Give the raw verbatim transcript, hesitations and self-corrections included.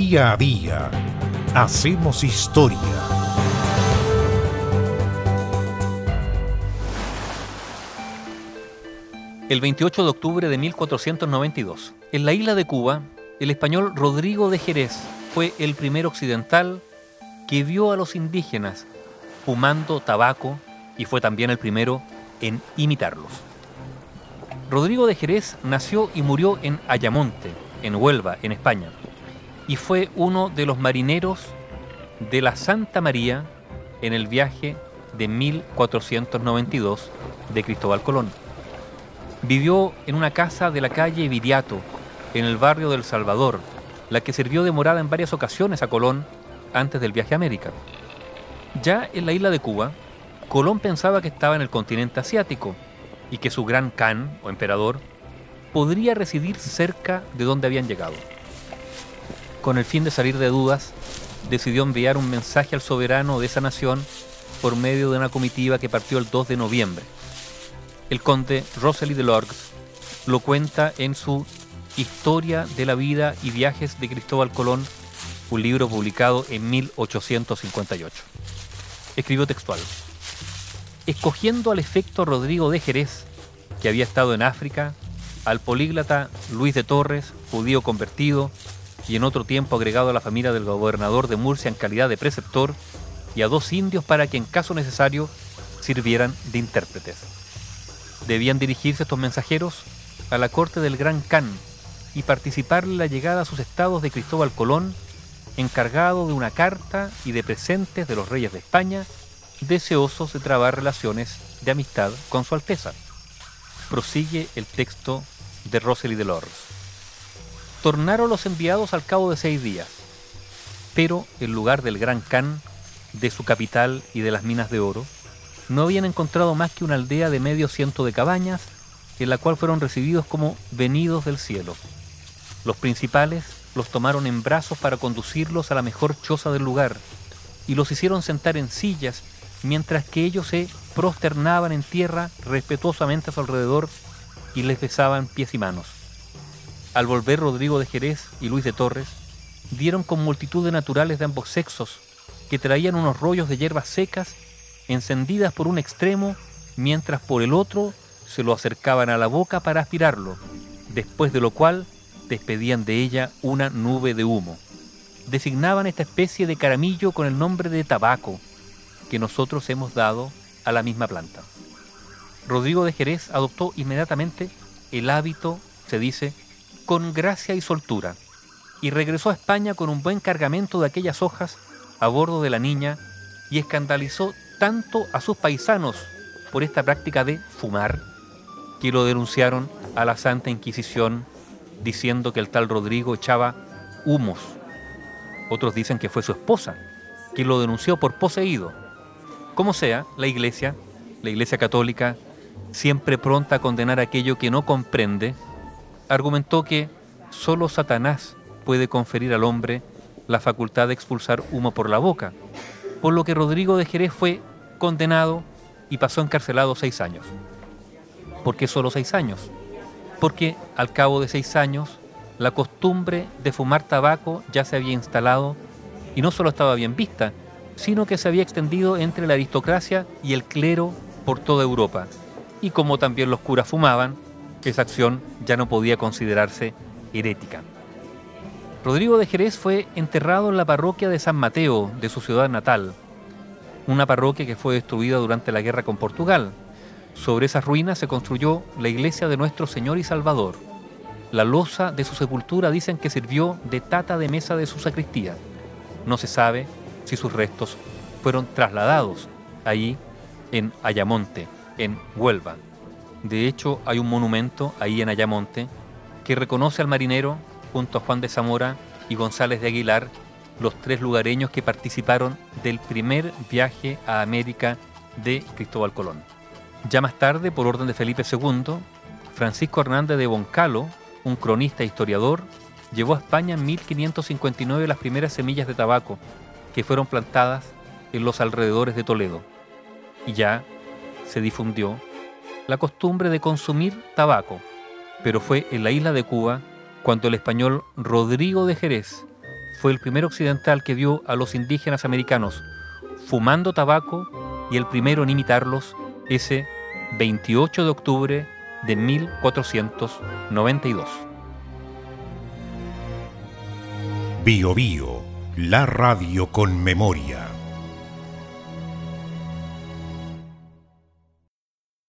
Día a día hacemos historia. El veintiocho de octubre de mil cuatrocientos noventa y dos, en la isla de Cuba, el español Rodrigo de Jerez fue el primer occidental que vio a los indígenas fumando tabaco y fue también el primero en imitarlos. Rodrigo de Jerez nació y murió en Ayamonte, en Huelva, en España, y fue uno de los marineros de la Santa María en el viaje de mil cuatrocientos noventa y dos de Cristóbal Colón. Vivió en una casa de la calle Viriato, en el barrio del Salvador, la que sirvió de morada en varias ocasiones a Colón antes del viaje a América. Ya en la isla de Cuba, Colón pensaba que estaba en el continente asiático y que su gran Khan, o emperador, podría residir cerca de donde habían llegado. Con el fin de salir de dudas, decidió enviar un mensaje al soberano de esa nación por medio de una comitiva que partió el dos de noviembre. El conde Rosely de Lorgues lo cuenta en su Historia de la vida y viajes de Cristóbal Colón, un libro publicado en mil ochocientos cincuenta y ocho. Escribió textual: escogiendo al efecto Rodrigo de Jerez, que había estado en África, al políglota Luis de Torres, judío convertido y en otro tiempo agregado a la familia del gobernador de Murcia en calidad de preceptor, y a dos indios para que en caso necesario sirvieran de intérpretes. Debían dirigirse estos mensajeros a la corte del Gran Khan y participarle en la llegada a sus estados de Cristóbal Colón, encargado de una carta y de presentes de los reyes de España, deseosos de trabar relaciones de amistad con su Alteza. Prosigue el texto de Rosely de Lorgues. Tornaron los enviados al cabo de seis días, pero en lugar del Gran Khan, de su capital y de las minas de oro, no habían encontrado más que una aldea de medio ciento de cabañas, en la cual fueron recibidos como venidos del cielo. Los principales los tomaron en brazos para conducirlos a la mejor choza del lugar, y los hicieron sentar en sillas, mientras que ellos se prosternaban en tierra respetuosamente a su alrededor y les besaban pies y manos. Al volver Rodrigo de Jerez y Luis de Torres, dieron con multitud de naturales de ambos sexos, que traían unos rollos de hierbas secas, encendidas por un extremo, mientras por el otro se lo acercaban a la boca para aspirarlo, después de lo cual despedían de ella una nube de humo. Designaban esta especie de caramillo con el nombre de tabaco, que nosotros hemos dado a la misma planta. Rodrigo de Jerez adoptó inmediatamente el hábito, se dice, con gracia y soltura, y regresó a España con un buen cargamento de aquellas hojas a bordo de la Niña, y escandalizó tanto a sus paisanos por esta práctica de fumar, que lo denunciaron a la Santa Inquisición, diciendo que el tal Rodrigo echaba humos. Otros dicen que fue su esposa, que lo denunció por poseído. Como sea, la Iglesia, la Iglesia Católica, siempre pronta a condenar aquello que no comprende, argumentó que solo Satanás puede conferir al hombre la facultad de expulsar humo por la boca, por lo que Rodrigo de Jerez fue condenado y pasó encarcelado seis años. ¿Por qué solo seis años? Porque al cabo de seis años la costumbre de fumar tabaco ya se había instalado y no solo estaba bien vista, sino que se había extendido entre la aristocracia y el clero por toda Europa. Y como también los curas fumaban, esa acción ya no podía considerarse herética. Rodrigo de Jerez fue enterrado en la parroquia de San Mateo de su ciudad natal, una parroquia que fue destruida durante la guerra con Portugal. Sobre esas ruinas se construyó la iglesia de Nuestro Señor y Salvador. La losa de su sepultura dicen que sirvió de tata de mesa de su sacristía. No se sabe si sus restos fueron trasladados allí en Ayamonte, en Huelva. De hecho, hay un monumento ahí en Ayamonte que reconoce al marinero junto a Juan de Zamora y González de Aguilar, los tres lugareños que participaron del primer viaje a América de Cristóbal Colón. Ya más tarde, por orden de Felipe segundo, Francisco Hernández de Boncalo, un cronista e historiador, llevó a España en mil quinientos cincuenta y nueve las primeras semillas de tabaco que fueron plantadas en los alrededores de Toledo, y ya se difundió la costumbre de consumir tabaco, pero fue en la isla de Cuba cuando el español Rodrigo de Jerez fue el primer occidental que vio a los indígenas americanos fumando tabaco y el primero en imitarlos ese veintiocho de octubre de mil cuatrocientos noventa y dos. Bio Bio, la radio con memoria.